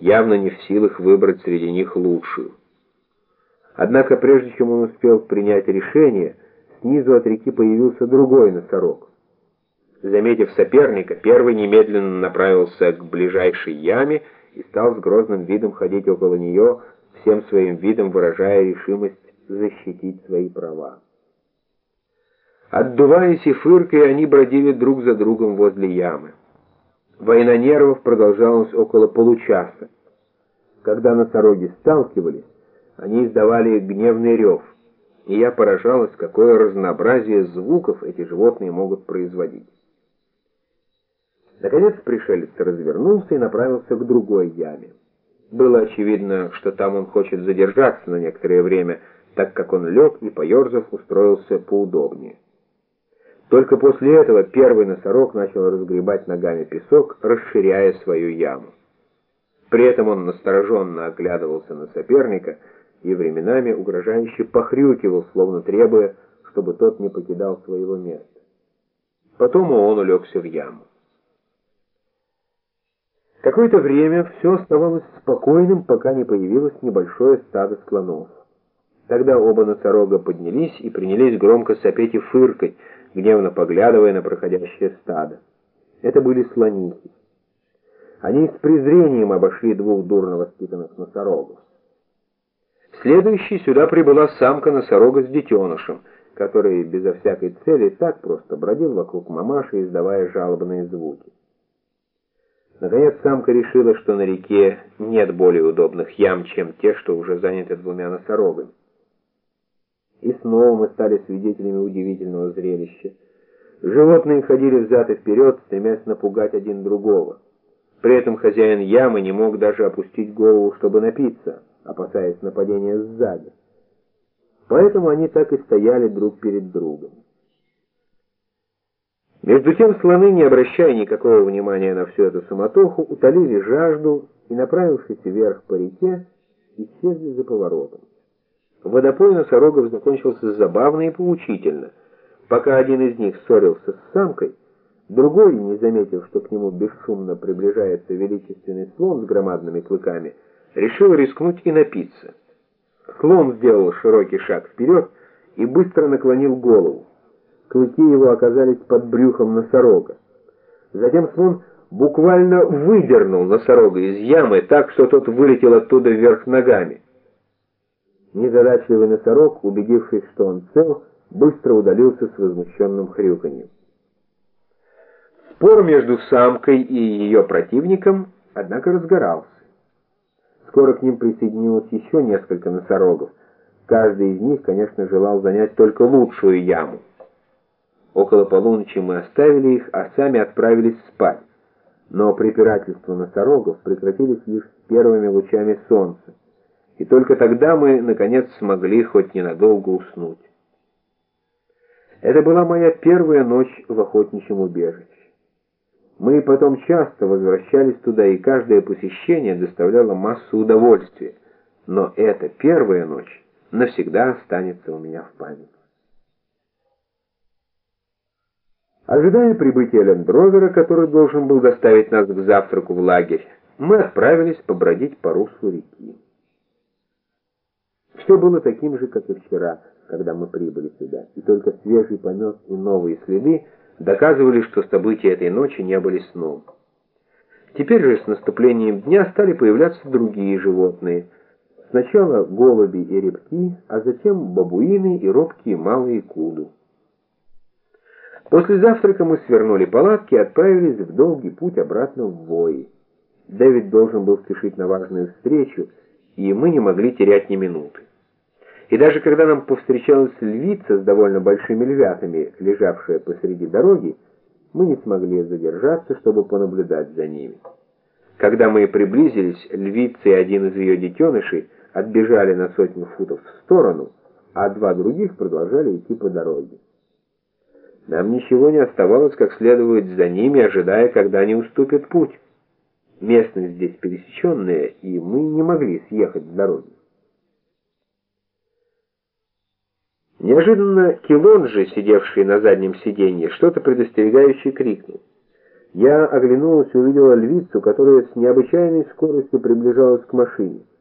явно не в силах выбрать среди них лучшую. Однако прежде чем он успел принять решение, снизу от реки появился другой носорог. Заметив соперника, первый немедленно направился к ближайшей яме и стал с грозным видом ходить около нее, всем своим видом выражая решимость защитить свои права. Отдуваясь и фыркая, они бродили друг за другом возле ямы. Война нервов продолжалась около получаса. Когда носороги сталкивались, они издавали гневный рев, и я поражалась, какое разнообразие звуков эти животные могут производить. Наконец пришелец развернулся и направился к другой яме. Было очевидно, что там он хочет задержаться на некоторое время, так как он лег и, поерзав, устроился поудобнее. Только после этого первый носорог начал разгребать ногами песок, расширяя свою яму. При этом он настороженно оглядывался на соперника и временами угрожающе похрюкивал, словно требуя, чтобы тот не покидал своего места. Потом он улегся в яму. Какое-то время все оставалось спокойным, пока не появилось небольшое стадо слонов. Тогда оба носорога поднялись и принялись громко сопеть и фыркать, гневно поглядывая на проходящее стадо. Это были слонихи. Они с презрением обошли двух дурно воспитанных носорогов. Следующей сюда прибыла самка носорога с детенышем, который безо всякой цели так просто бродил вокруг мамаши, издавая жалобные звуки. Наконец самка решила, что на реке нет более удобных ям, чем те, что уже заняты двумя носорогами. И снова мы стали свидетелями удивительного зрелища. Животные ходили взад и вперед, стремясь напугать один другого. При этом хозяин ямы не мог даже опустить голову, чтобы напиться, опасаясь нападения сзади. Поэтому они так и стояли друг перед другом. Между тем слоны, не обращая никакого внимания на всю эту суматоху, утолили жажду и, направившись вверх по реке, исчезли за поворотом. Водопой носорогов закончился забавно и поучительно. Пока один из них ссорился с самкой, другой, не заметив, что к нему бесшумно приближается величественный слон с громадными клыками, решил рискнуть и напиться. Слон сделал широкий шаг вперед и быстро наклонил голову. Клыки его оказались под брюхом носорога. Затем слон буквально выдернул носорога из ямы так, что тот вылетел оттуда вверх ногами. Незадачливый носорог, убедившись, что он цел, быстро удалился с возмущенным хрюканьем. Спор между самкой и ее противником, однако, разгорался. Скоро к ним присоединилось еще несколько носорогов. Каждый из них, конечно, желал занять только лучшую яму. Около полуночи мы оставили их, а сами отправились спать. Но препирательства носорогов прекратились лишь с первыми лучами солнца. И только тогда мы, наконец, смогли хоть ненадолго уснуть. Это была моя первая ночь в охотничьем убежище. Мы потом часто возвращались туда, и каждое посещение доставляло массу удовольствия. Но эта первая ночь навсегда останется у меня в памяти. Ожидая прибытия лендровера, который должен был доставить нас к завтраку в лагерь, мы отправились побродить по руслу реки. Все было таким же, как и вчера, когда мы прибыли сюда, и только свежий помет и новые следы доказывали, что события этой ночи не были сном. Теперь же с наступлением дня стали появляться другие животные. Сначала голуби и рябки, а затем бабуины и робкие малые куду. После завтрака мы свернули палатки и отправились в долгий путь обратно в Вои. Дэвид должен был спешить на важную встречу, и мы не могли терять ни минуты. И даже когда нам повстречалась львица с довольно большими львятами, лежавшая посреди дороги, мы не смогли задержаться, чтобы понаблюдать за ними. Когда мы приблизились, львица и один из ее детенышей отбежали на 100 футов в сторону, а два других продолжали идти по дороге. Нам ничего не оставалось, как следовать за ними, ожидая, когда они уступят путь. Местность здесь пересеченная, и мы не могли съехать с дороги. Неожиданно Килонджи, сидевший на заднем сиденье, что-то предостерегающе крикнул. Я оглянулась и увидела львицу, которая с необычайной скоростью приближалась к машине.